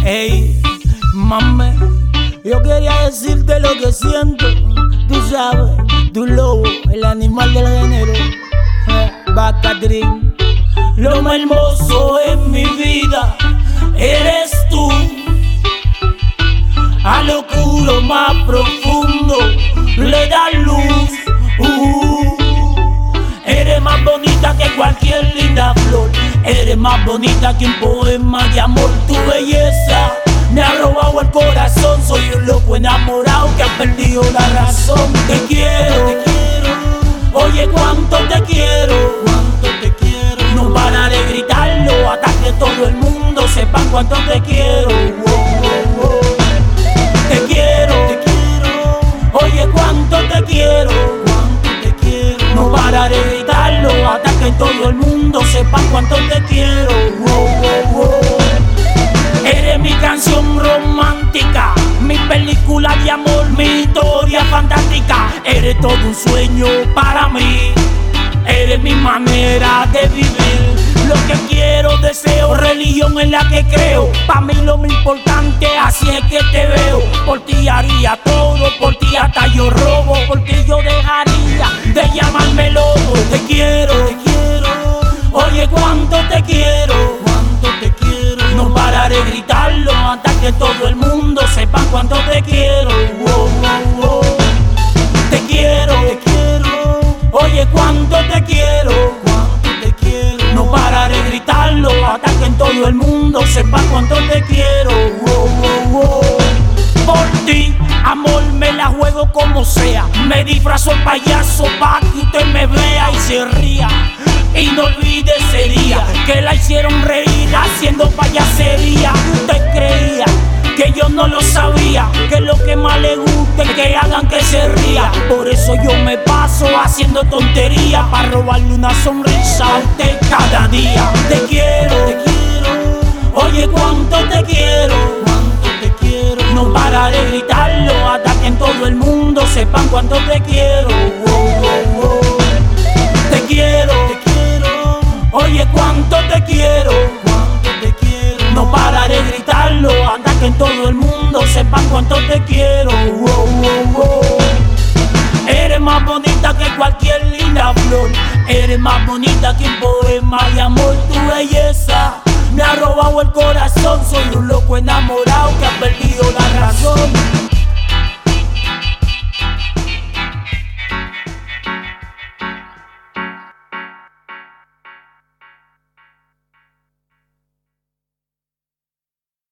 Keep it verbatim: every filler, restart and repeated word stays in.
Ey, mame, yo quería decirte lo que siento. Tú sabes, tu lobo, el animal del género. Bacatrín. Lo más hermoso en mi vida eres tú. Al oscuro más profundo le das luz. uh, Eres más bonita que cualquier linda flor. Eres más bonita que un poema de amor. Tu belleza me ha robado el corazón. Soy un loco enamorado que ha perdido la razón. Te quiero, te quiero. Oye, cuánto te quiero, cuánto te quiero. No pararé de gritarlo hasta que todo el mundo sepa cuánto te quiero. Oh, oh, oh. Te quiero, te quiero. Oye, cuánto te quiero, cuánto te quiero. No pararé de gritarlo hasta que todo el mundo sepa cuánto te quiero. Oh, oh, oh. Eres mi canción romántica, mi película de amor, mi historia fantástica. Eres todo un sueño para mí. Eres mi manera de vivir. Lo que quiero, deseo, religión en la que creo. Pa' mí lo más importante, así es que te veo. Por ti haría todo, por ti hasta yo robo. Por ti yo dejaría de llamarme loco. Te quiero, te quiero. Oye, cuánto te quiero, cuánto te quiero. No pararé de gritarlo hasta que todo el mundo sepa cuánto te quiero. Oh, oh, oh. Te quiero, te quiero. Oye, cuánto te quiero, cuánto te quiero. No pararé de gritarlo hasta que en todo el mundo sepa cuánto te quiero. Oh, oh, oh. Por ti, amor, me la juego como sea. Me disfrazo el payaso pa' que usted me vea y se ría. Y no olvide ese día que la hicieron reír haciendo payasería. Usted creía que yo no lo sabía, que lo que más le gusta es que hagan que se ría. Por eso yo me paso haciendo tonterías para robarle una sonrisa a usted cada día. Te quiero, te quiero. Oye, cuánto te quiero, cuánto te quiero. No pararé de gritarlo hasta que en todo el mundo sepan cuánto te quiero. Oh, oh, oh. Te quiero, te quiero. Oye, cuánto te quiero, cuánto te quiero. No pararé de gritarlo hasta que en todo el mundo sepan cuánto te quiero. Oh, oh, oh. Eres más bonita que cualquier linda flor. Eres más bonita que un poema de amor. Tu belleza me ha robado el corazón. Soy un loco enamorado que ha perdido la razón.